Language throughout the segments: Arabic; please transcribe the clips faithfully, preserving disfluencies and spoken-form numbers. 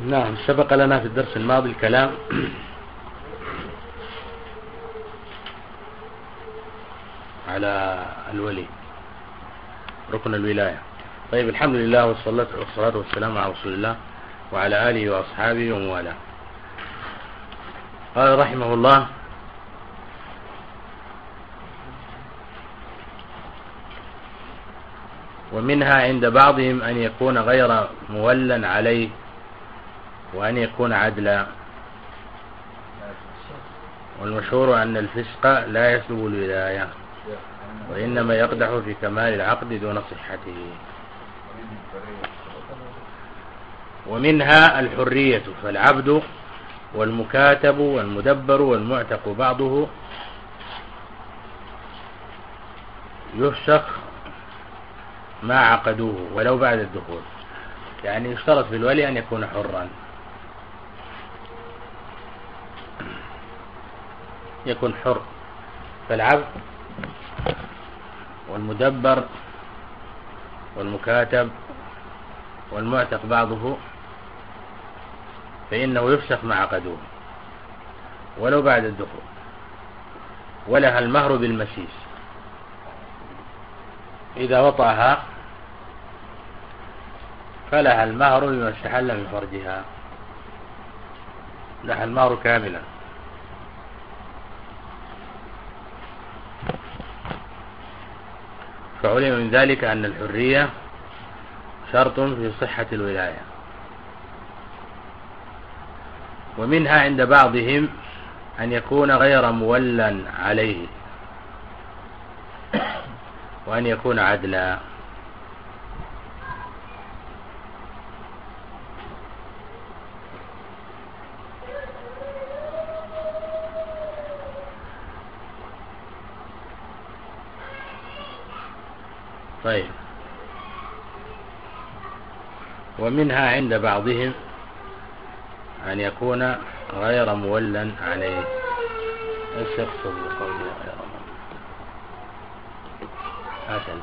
نعم، سبق لنا في الدرس الماضي الكلام على الولي، ركن الولاية. طيب، الحمد لله والصلاة والسلام على رسول الله وعلى آله وأصحابه وموالاه. قال رحمه الله: ومنها عند بعضهم أن يكون غير مولا عليه وأن يكون عدلا، والمشهور أن الفسق لا يسلب الولاية وإنما يقدح في كمال العقد دون صحته. ومنها الحرية، فالعبد والمكاتب والمدبر والمعتق بعضه يفسخ ما عقدوه ولو بعد الدخول، يعني يشترط في الولي أن يكون حرا، يكون حر. فالعبد والمدبر والمكاتب والمعتق بعضه فإنه يفسخ ما عقدوه ولو بعد الدخول. ولها المهر بالمسيس، إذا وطأها فلها المهر بما استحل من فرجها، لها المهر كاملا. فعلم من ذلك أن الحرية شرط في صحة الولاية. ومنها عند بعضهم أن يكون غير مولا عليه وأن يكون عدلا. طيب، ومنها عند بعضهم أن يكون غير مولا عليه. ايش يقصد بقوله غير مولا؟ هكذا.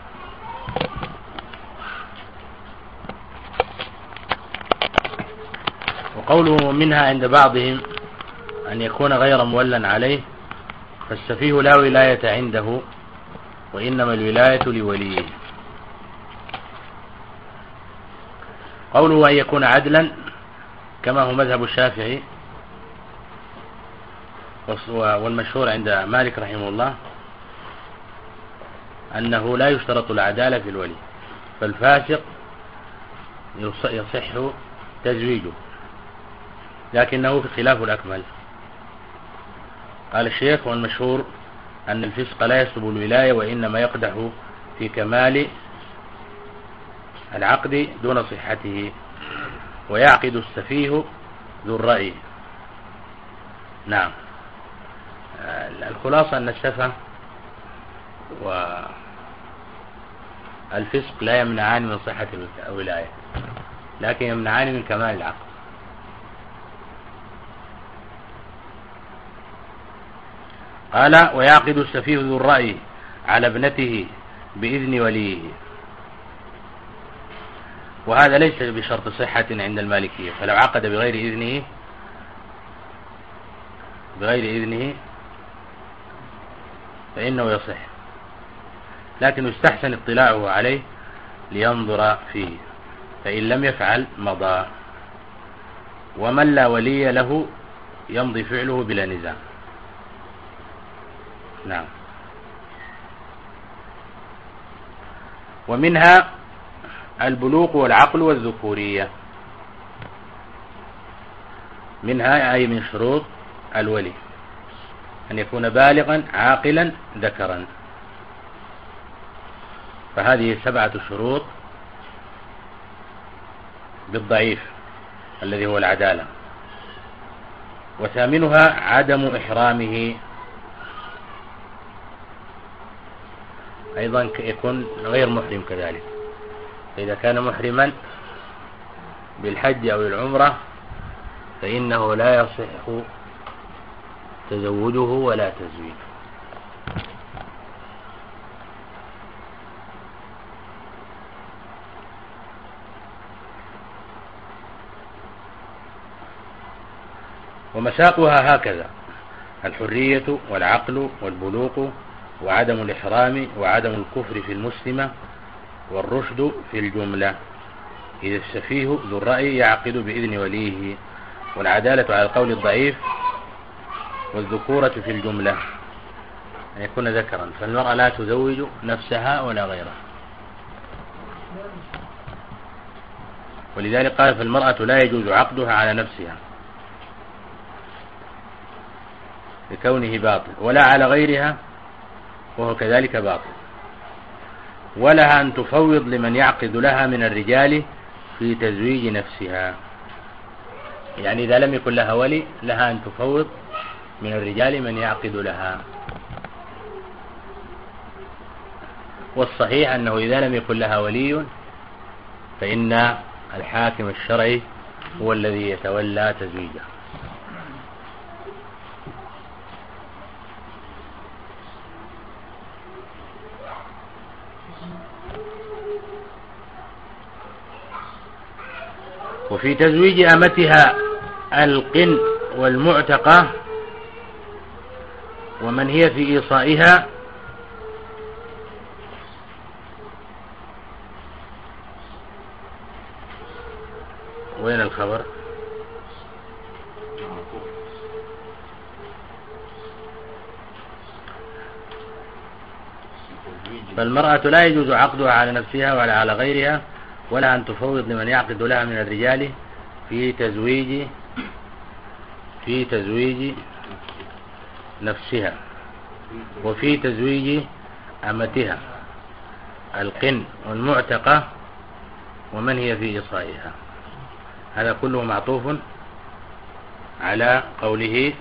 وقوله منها عند بعضهم أن يكون غير مولا عليه، فالسفيه لا ولاية عنده وإنما الولاية لوليه. قوله أن يكون عدلا كما هو مذهب الشافعي والمشهور عند مالك رحمه الله أنه لا يشترط العدالة في الولي، فالفاسق يصح تزويجه، لكنه في خلاف الأكمل. قال الشيخ: والمشهور أن الفسق لا يسلب الولاية وإنما يقدح في كمال العقد دون صحته، ويعقد السفيه ذو الرأي. نعم، الخلاصة أن السفه والفسق لا يمنعان من صحة الولاية، لكن يمنعان من كمال العقد. قال: ويعقد السفيه ذو الرأي على ابنته بإذن وليه. وهذا ليس بشرط صحة عند المالكية، فلو عقد بغير إذنه بغير إذنه فإنه يصح، لكن يستحسن اطلاعه عليه لينظر فيه، فإن لم يفعل مضى. ومن لا ولي له يمضي فعله بلا نزاع. نعم. ومنها البلوغ والعقل والذكورية. منها أي من شروط الولي أن يكون بالغا عاقلا ذكرا، فهذه سبعة شروط بالضعيف الذي هو العدالة. وثامنها عدم إحرامه، أيضا يكون غير محرم كذلك، فإذا كان محرما بالحج أو العمرة فإنه لا يصح تزوجه ولا تزويجه. ومساقها هكذا: الحرية والعقل والبلوغ وعدم الإحرام وعدم الكفر في المسلمة والرشد في الجملة، إذا السفيه ذو الرأي يعقد بإذن وليه، والعدالة على القول الضعيف، والذكورة في الجملة أن يكون ذكرا، فالمرأة لا تزوج نفسها ولا غيرها. ولذلك قال: فالمرأة لا يجوز عقدها على نفسها لكونه باطل، ولا على غيرها وهو كذلك باطل، ولها أن تفوض لمن يعقد لها من الرجال في تزويج نفسها. يعني إذا لم يكن لها ولي لها أن تفوض من الرجال من يعقد لها. والصحيح أنه إذا لم يكن لها ولي فإن الحاكم الشرعي هو الذي يتولى تزويجها. وفي تزويج أمتها القن والمعتقة ومن هي في إيصائها وين الخبر؟ فالمرأة لا يجوز عقدها على نفسها ولا على غيرها، ولا أن تفوض لمن يعقد لها من الرجال في تزويج في تزويج نفسها. وفي تزويج أمتها القن والمعتقة ومن هي في إيصائها. هذا كله معطوف على قوله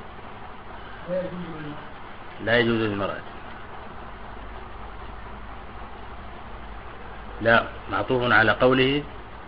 لا يجوز للمرأة. لا، معطوف على قوله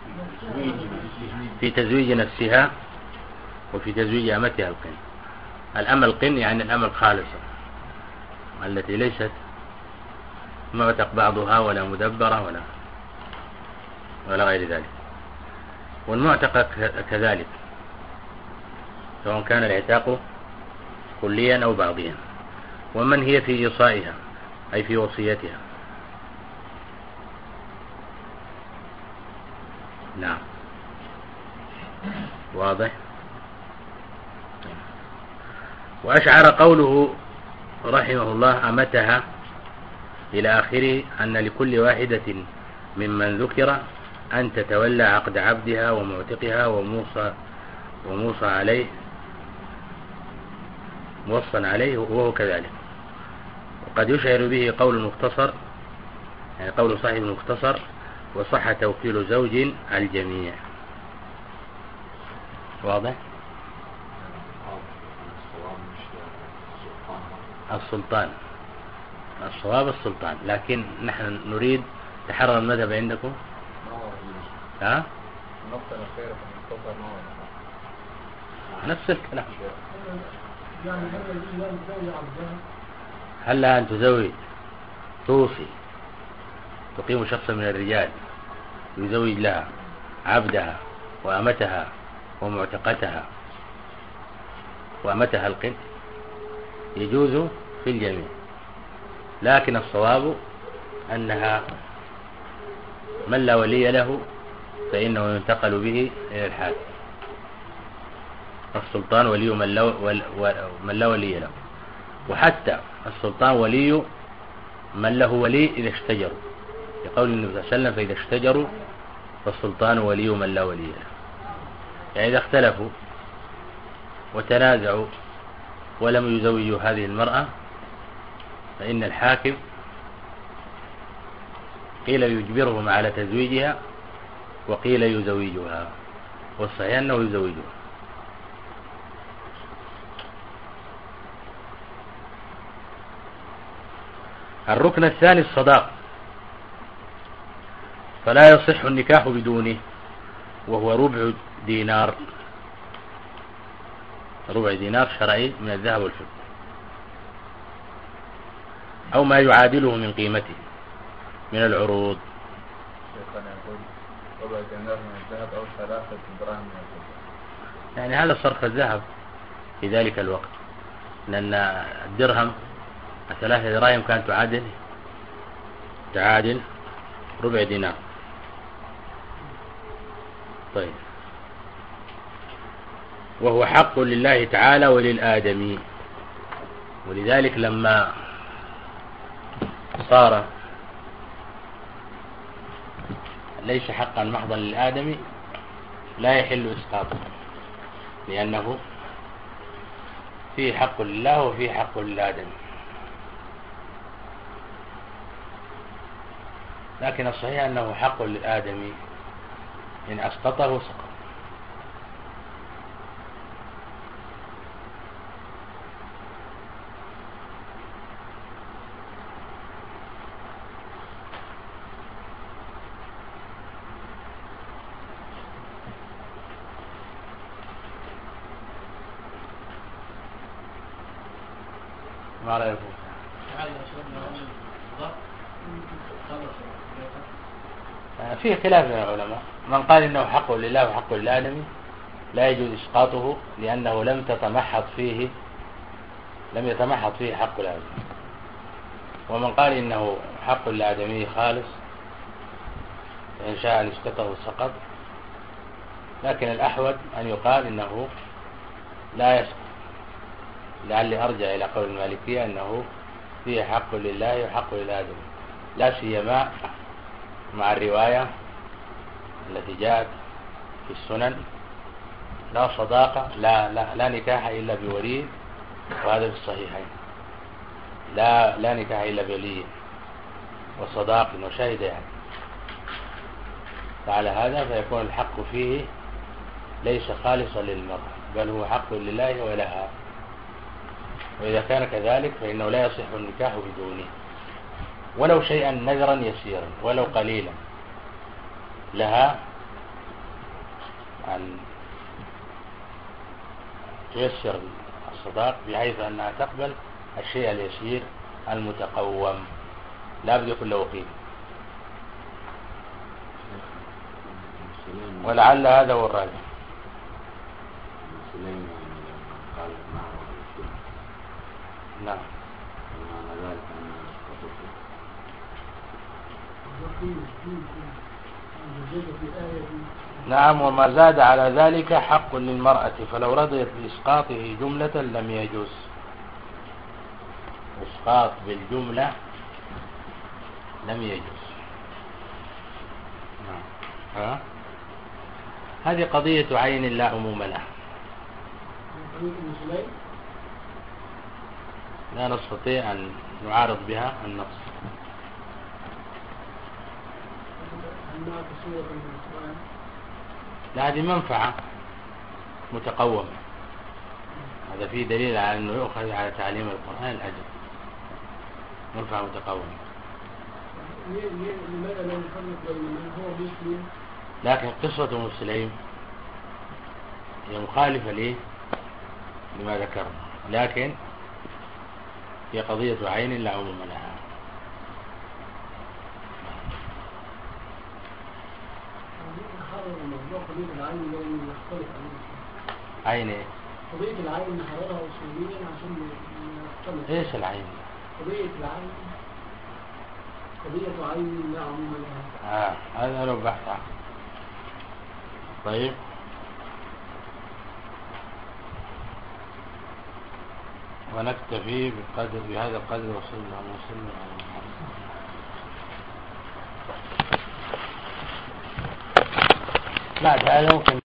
في تزويج نفسها وفي تزويج أمتها القن. الأمة القن يعني الأمة الخالصة التي ليست معتق بعضها ولا مدبرة ولا ولا غير ذلك. والمعتقة كذلك، سواء كان العتاق كليا أو بعضيا. ومن هي في إيصائها أي في وصيتها. نعم، واضح. وأشعر قوله رحمه الله أمتها إلى آخره أن لكل واحدة ممن ذكر أن تتولى عقد عبدها ومعتقها وموصى وموصى عليه موصى عليه وهو كذلك. وقد يشعر به قول المختصر، يعني قول صاحب المختصر: وصح توكيل زوج الجميع. واضح. السلطان، الصواب السلطان، لكن نحن نريد تحرر المذهب عندكم. ها؟ نفس الكلام. هل لها أن تزوج توصي تقيم شخصا من الرجال يزوج لها عبدها وأمتها ومعتقتها وأمتها القن؟ يجوز في الجميع، لكن الصواب أنها من لا ولي له فإنه ينتقل به إلى الحاكم. السلطان ولي من لا, من لا ولي له، وحتى السلطان ولي من له ولي إذا اشتجروا، يقول النبي صلى الله عليه وسلم: فإذا اشتجروا فالسلطان ولي من لا ولي له. يعني إذا اختلفوا وتنازعوا ولم يزوجوا هذه المرأة فإن الحاكم قيل يجبرهم على تزويجها وقيل يزوجها، والصحيح أنه يزوجها. الركن الثاني الصداق، فلا يصح النكاح بدونه، وهو ربع دينار، ربع دينار شرعي من الذهب والفضة، أو ما يعادله من قيمته من العروض. ربع دينار من الذهب أو ثلاثة دراهم من الفضة. يعني هذا صرف الذهب في ذلك الوقت، لأن الدرهم ثلاثة دراهم كانت تعادل تعادل ربع دينار. طيب، وهو حق لله تعالى وللآدمي، ولذلك لما صار ليس حقا محضا للآدمي لا يحل إسقاطه، لأنه فيه حق لله وفيه حق للآدمي. لكن الصحيح أنه حق للآدمي، إن أسقطه سقط. ما رأيكم؟ فيه خلاف من العلماء، من قال إنه حق لله وحق للآدمي لا يجوز إسقاطه لأنه لم تتمحض فيه لم يتمحض فيه حق الآدمي، ومن قال إنه حق للآدمي خالص إن شاء أن يسقطه سقط، لكن الأحوط أن يقال إنه لا يسقط، لعلي أرجع إلى قول المالكية أنه فيه حق لله وحق للآدمي، لا سيما مع الرواية التي جاءت في السنن: لا صداقة لا, لا, لا نكاح إلا بولي، وهذا في الصحيحين، لا, لا نكاح إلا بولي وصداق وشاهد، يعني فعلى هذا فيكون الحق فيه ليس خالصا للمرأة، بل هو حق لله ولها، وإذا كان كذلك فإنه لا يصح النكاح بدونه، ولو شيئا نذرا يسيرا ولو قليلا، لها أن تيسر الصداق بحيث أنها تقبل الشيء اليسير المتقوم، لا بد يكون له قيمة. ولعل هذا هو الراجح. نعم. نعم، وما زاد على ذلك حق للمرأة، فلو رضيت بإسقاطه جملة لم يجوز. إسقاط بالجملة لم يجوز. ها؟ هذه قضية عين لا عموم لها، لا نستطيع أن نعارض بها النص. لا، هذه منفعة متقومة، هذا فيه دليل على أنه يؤخذ على تعليم القرآن الأجر، منفعة متقومة. لماذا لا نفرق بين من هو مسلم؟ لكن قصة مسلم هي مخالفة ليه لما ذكرنا، لكن هي قضية عين لا عموم لها. عين ايه؟ قضية العين نحررها أصوليا عشان نختلف. ايش العين؟ قضية العين قضية عين لا عموم لها. اه هذا له بحث. طيب، ونكتفي بقدر بهذا القدر، وصلى الله وسلم على محمد. بعد هذا ممكن